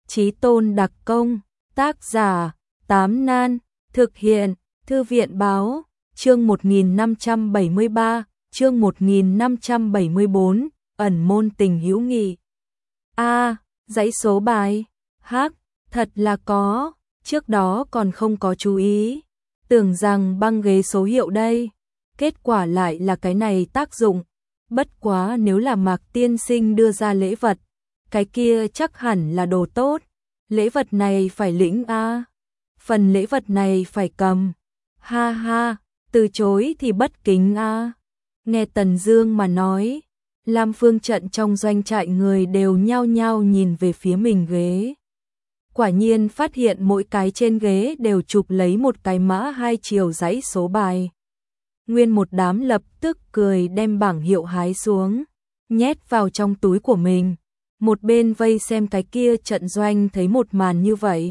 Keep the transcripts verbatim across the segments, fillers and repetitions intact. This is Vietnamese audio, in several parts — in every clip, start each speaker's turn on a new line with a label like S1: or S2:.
S1: Chí Tôn đặc công, tác giả, Tám Nan, thực hiện, Thư viện báo, chương một nghìn năm trăm bảy mươi ba, chương một nghìn năm trăm bảy mươi bốn, ẩn môn tình hữu nghị. A, dãy số bài, hắc, thật là có, trước đó còn không có chú ý, tưởng rằng băng ghế số hiệu đây, kết quả lại là cái này tác dụng, bất quá nếu là Mạc tiên sinh đưa ra lễ vật, cái kia chắc hẳn là đồ tốt, lễ vật này phải lĩnh a, phần lễ vật này phải cầm, ha ha, từ chối thì bất kính a. Nghe Tần Dương mà nói, Lam Phương trận trong doanh trại người đều nhao nhao nhìn về phía mình ghế. Quả nhiên phát hiện mỗi cái trên ghế đều chụp lấy một cái mã hai chiều dãy số bài. Nguyên một đám lập tức cười đem bảng hiệu hái xuống, nhét vào trong túi của mình. Một bên vây xem cái kia trận doanh thấy một màn như vậy.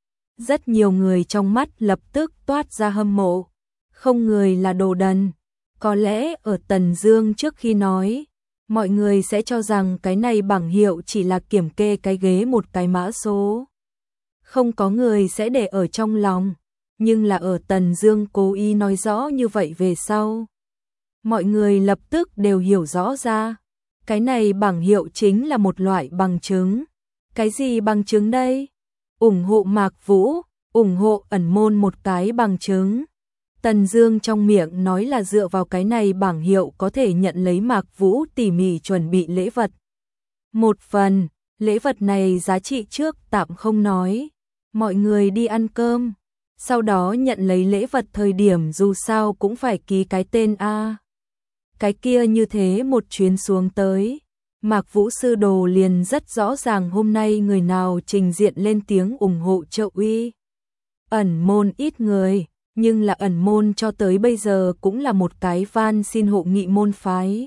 S1: Rất nhiều người trong mắt lập tức toát ra hâm mộ. Không người là đồ đần. Có lẽ ở Tần Dương trước khi nói, mọi người sẽ cho rằng cái này bảng hiệu chỉ là kiểm kê cái ghế một cái mã số. Không có người sẽ để ở trong lòng. Nhưng là ở Tần Dương cố ý nói rõ như vậy về sau. Mọi người lập tức đều hiểu rõ ra. Cái này bảng hiệu chính là một loại bằng chứng. Cái gì bằng chứng đây? Ủng hộ Mạc Vũ, ủng hộ ẩn môn một cái bằng chứng. Tần Dương trong miệng nói là dựa vào cái này bảng hiệu có thể nhận lấy Mạc Vũ tỉ mỉ chuẩn bị lễ vật. Một phần, lễ vật này giá trị trước tạm không nói. Mọi người đi ăn cơm, sau đó nhận lấy lễ vật thời điểm dù sao cũng phải ký cái tên A. Cái kia như thế một chuyến xuống tới, Mạc Vũ sư đồ liền rất rõ ràng hôm nay người nào trình diện lên tiếng ủng hộ Triệu Uy. Ẩn môn ít người, nhưng là ẩn môn cho tới bây giờ cũng là một cái van xin hộ nghị môn phái.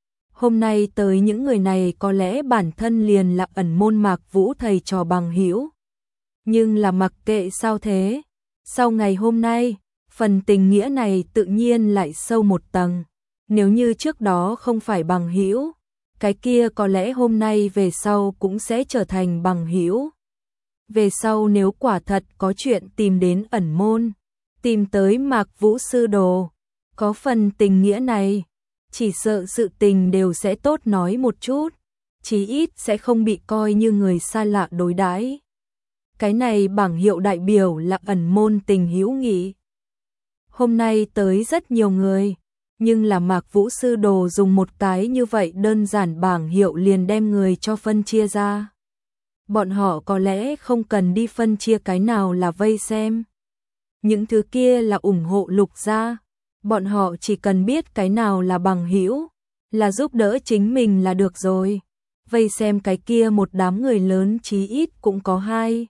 S1: Hôm nay tới những người này có lẽ bản thân liền là ẩn môn Mạc Vũ thầy trò bằng hữu. Nhưng là mặc kệ sao thế, sau ngày hôm nay, phần tình nghĩa này tự nhiên lại sâu một tầng. Nếu như trước đó không phải bằng hữu, cái kia có lẽ hôm nay về sau cũng sẽ trở thành bằng hữu. Về sau nếu quả thật có chuyện tìm đến ẩn môn, tìm tới Mạc Vũ sư đồ, có phần tình nghĩa này, chỉ sợ sự tình đều sẽ tốt nói một chút, chí ít sẽ không bị coi như người xa lạ đối đãi. Cái này bảng hiệu đại biểu là ẩn môn tình hữu nghị. Hôm nay tới rất nhiều người, nhưng là Mạc Vũ sư đồ dùng một cái như vậy đơn giản bảng hiệu liền đem người cho phân chia ra. Bọn họ có lẽ không cần đi phân chia cái nào là vây xem. Những thứ kia là ủng hộ Lục gia. Bọn họ chỉ cần biết cái nào là bằng hữu, là giúp đỡ chính mình là được rồi. Vây xem cái kia một đám người lớn chí ít cũng có hai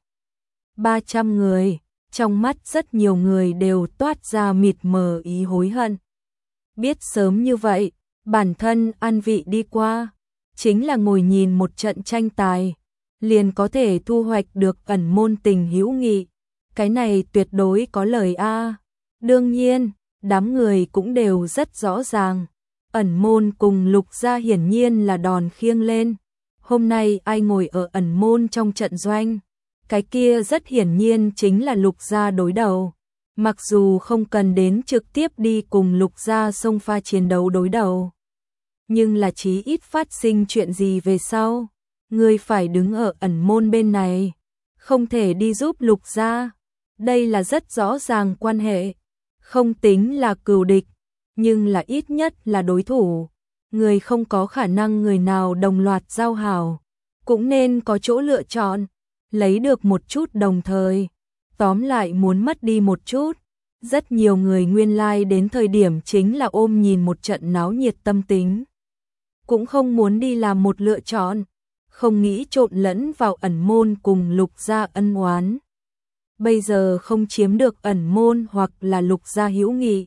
S1: ba trăm người, trong mắt rất nhiều người đều toát ra mịt mờ ý hối hận. Biết sớm như vậy, bản thân ăn vị đi qua, chính là ngồi nhìn một trận tranh tài, liền có thể thu hoạch được ẩn môn tình hữu nghị. Cái này tuyệt đối có lời a. Đương nhiên, đám người cũng đều rất rõ ràng, ẩn môn cùng Lục gia hiển nhiên là đòn khiêng lên. Hôm nay ai ngồi ở ẩn môn trong trận doanh, cái kia rất hiển nhiên chính là Lục gia đối đầu. Mặc dù không cần đến trực tiếp đi cùng Lục gia xông pha chiến đấu đối đầu, nhưng là chí ít phát sinh chuyện gì về sau, người phải đứng ở ẩn môn bên này, không thể đi giúp Lục gia. Đây là rất rõ ràng quan hệ, không tính là cừu địch, nhưng là ít nhất là đối thủ. Người không có khả năng người nào đồng loạt giao hảo, cũng nên có chỗ lựa chọn, lấy được một chút đồng thời. Tóm lại muốn mất đi một chút. Rất nhiều người nguyên lai like đến thời điểm chính là ôm nhìn một trận náo nhiệt tâm tính. Cũng không muốn đi làm một lựa chọn, không nghĩ trộn lẫn vào ẩn môn cùng Lục gia ân oán. Bây giờ không chiếm được ẩn môn hoặc là Lục gia hữu nghị,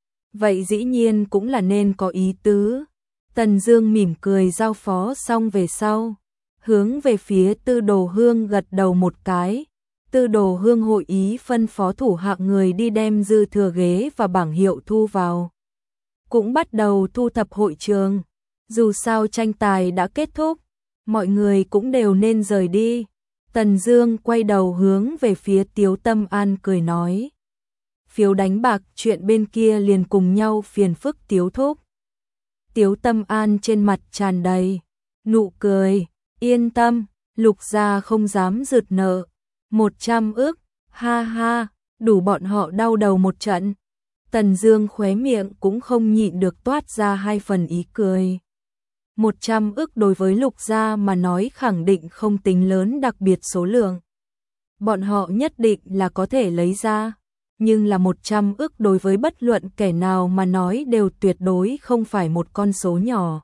S1: vậy dĩ nhiên cũng là nên có ý tứ. Tần Dương mỉm cười giao phó xong về sau, hướng về phía Tư Đồ Hương gật đầu một cái. Tư Đồ Hương hội ý phân phó thủ hạ người đi đem dư thừa ghế và bảng hiệu thu vào. Cũng bắt đầu thu thập hội trường. Dù sao tranh tài đã kết thúc, mọi người cũng đều nên rời đi. Tần Dương quay đầu hướng về phía Tiếu Tâm An cười nói. Phiếu đánh bạc chuyện bên kia liền cùng nhau phiền phức Tiếu thúc. Tiếu Tâm An trên mặt tràn đầy nụ cười, yên tâm, Lục gia không dám rượt nợ. Một trăm ức, ha ha, đủ bọn họ đau đầu một trận. Tần Dương khóe miệng cũng không nhịn được toát ra hai phần ý cười. Một trăm ức đối với Lục gia mà nói khẳng định không tính lớn, đặc biệt số lượng bọn họ nhất định là có thể lấy ra, nhưng là một trăm ức đối với bất luận kẻ nào mà nói đều tuyệt đối không phải một con số nhỏ.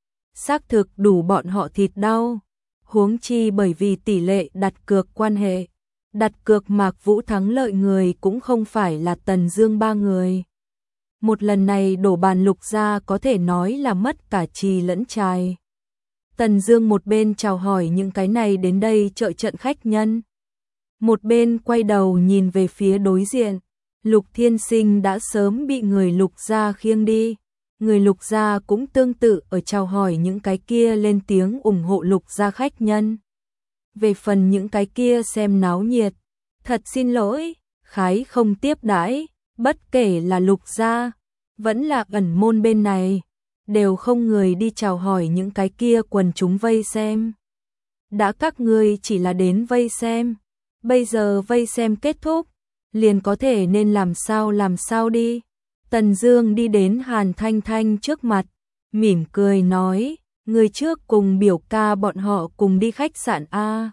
S1: Xác thực đủ bọn họ thịt đau, huống chi bởi vì tỷ lệ đặt cược quan hệ, đặt cược Mạc Vũ thắng lợi người cũng không phải là Tần Dương ba người. Một lần này đổ bàn Lục gia có thể nói là mất cả trì lẫn trài. Tần Dương một bên chào hỏi những cái này đến đây trợ trận khách nhân, một bên quay đầu nhìn về phía đối diện. Lục Thiên Sinh đã sớm bị người Lục gia khiêng đi, người Lục gia cũng tương tự ở chào hỏi những cái kia lên tiếng ủng hộ Lục gia khách nhân. Về phần những cái kia xem náo nhiệt, thật xin lỗi, khái không tiếp đãi, bất kể là Lục gia, vẫn là ẩn môn bên này, đều không người đi chào hỏi những cái kia quần chúng vây xem. Đã các ngươi chỉ là đến vây xem, bây giờ vây xem kết thúc, liền có thể nên làm sao làm sao đi. Tần Dương đi đến Hàn Thanh Thanh trước mặt, mỉm cười nói, người trước cùng biểu ca bọn họ cùng đi khách sạn a.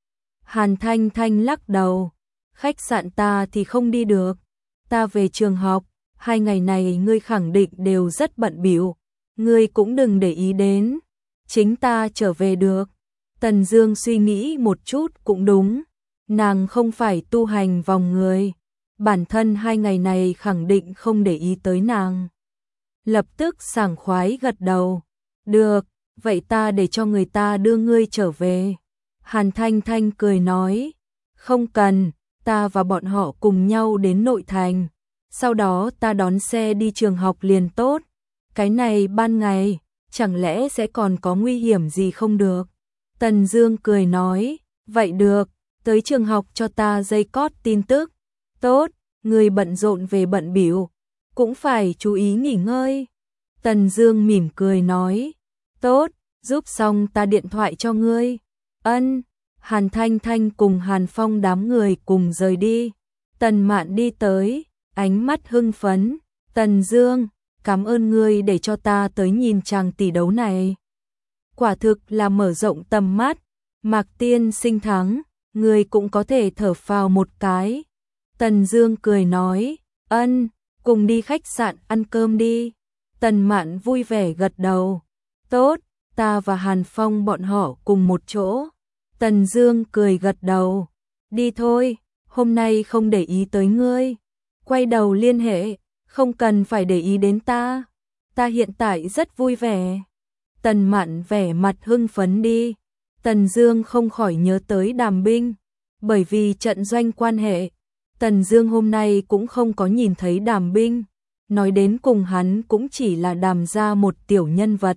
S1: Hàn Thanh Thanh lắc đầu, khách sạn ta thì không đi được, ta về trường học, hai ngày này ngươi khẳng định đều rất bận bịu, ngươi cũng đừng để ý đến, chính ta trở về được. Tần Dương suy nghĩ một chút cũng đúng, nàng không phải tu hành vòng người, bản thân hai ngày này khẳng định không để ý tới nàng. Lập tức sảng khoái gật đầu, được, vậy ta để cho người ta đưa ngươi trở về. Hàn Thanh Thanh cười nói, không cần, ta và bọn họ cùng nhau đến nội thành, sau đó ta đón xe đi trường học liền tốt. Cái này ban ngày, chẳng lẽ sẽ còn có nguy hiểm gì không được? Tần Dương cười nói, vậy được, tới trường học cho ta dây cót tin tức. Tốt, người bận rộn về bận bịu, cũng phải chú ý nghỉ ngơi. Tần Dương mỉm cười nói, tốt, giúp xong ta điện thoại cho ngươi. Ân. Hàn Thanh Thanh cùng Hàn Phong đám người cùng rời đi. Tần Mạn đi tới, ánh mắt hưng phấn, Tần Dương, cảm ơn ngươi để cho ta tới nhìn chàng tỷ đấu này. Quả thực là mở rộng tầm mắt, Mạc Tiên Sinh thắng, ngươi cũng có thể thở phào một cái. Tần Dương cười nói, ân, cùng đi khách sạn ăn cơm đi. Tần Mạn vui vẻ gật đầu, tốt, ta và Hàn Phong bọn họ cùng một chỗ. Tần Dương cười gật đầu, đi thôi, hôm nay không để ý tới ngươi. Quay đầu liên hệ, không cần phải để ý đến ta, ta hiện tại rất vui vẻ. Tần Mạn vẻ mặt hưng phấn đi. Tần Dương không khỏi nhớ tới Đàm Binh, bởi vì trận doanh quan hệ, Tần Dương hôm nay cũng không có nhìn thấy Đàm Binh, nói đến cùng hắn cũng chỉ là Đàm gia một tiểu nhân vật.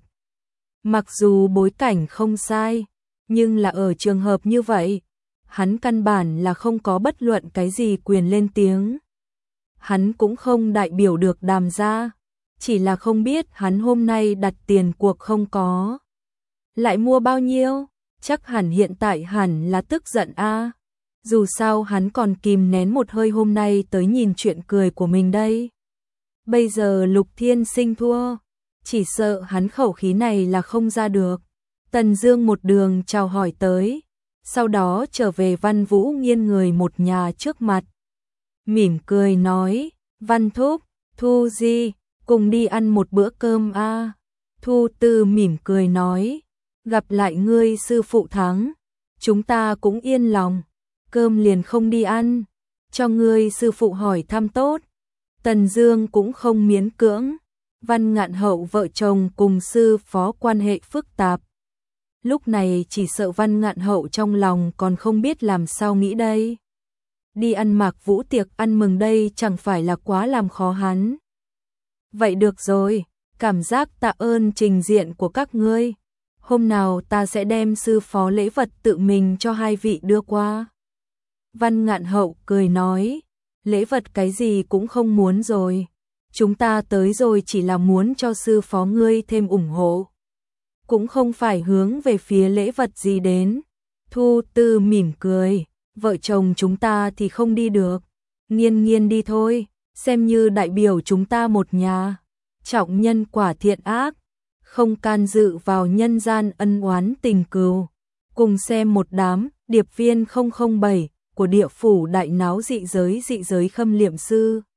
S1: Mặc dù bối cảnh không sai, nhưng là ở trường hợp như vậy, hắn căn bản là không có bất luận cái gì quyền lên tiếng. Hắn cũng không đại biểu được Đàm gia, chỉ là không biết hắn hôm nay đặt tiền cuộc không có. Lại mua bao nhiêu? Chắc hẳn hiện tại hẳn là tức giận a. Dù sao hắn còn kìm nén một hơi hôm nay tới nhìn chuyện cười của mình đây. Bây giờ Lục Thiên Sinh thua, chỉ sợ hắn khẩu khí này là không ra được. Tần Dương một đường chào hỏi tới, sau đó trở về Văn Vũ Nghiên người một nhà trước mặt. Mỉm cười nói, Văn Thúc, Thu Di, cùng đi ăn một bữa cơm a. Thu Tư mỉm cười nói, gặp lại ngươi sư phụ thắng, chúng ta cũng yên lòng, cơm liền không đi ăn, cho ngươi sư phụ hỏi thăm tốt. Tần Dương cũng không miễn cưỡng, Văn Ngạn Hậu vợ chồng cùng sư phó quan hệ phức tạp. Lúc này chỉ sợ Văn Ngạn Hậu trong lòng còn không biết làm sao nghĩ đây. Đi ăn Mạc Vũ tiệc ăn mừng đây chẳng phải là quá làm khó hắn. Vậy được rồi, cảm giác tạ ơn trình diện của các ngươi. hôm nào ta sẽ đem sư phó lễ vật tự mình cho hai vị đưa qua. Văn Ngạn Hậu cười nói, lễ vật cái gì cũng không muốn rồi, chúng ta tới rồi chỉ là muốn cho sư phó ngươi thêm ủng hộ, cũng không phải hướng về phía lễ vật gì đến. Thu Tư mỉm cười, vợ chồng chúng ta thì không đi được, Nghiên Nghiên đi thôi, xem như đại biểu chúng ta một nhà, trọng nhân quả thiện ác, không can dự vào nhân gian ân oán tình cừu. Cùng xem một đám điệp viên không không bảy của địa phủ đại náo dị giới dị giới Khâm Liệm Sư.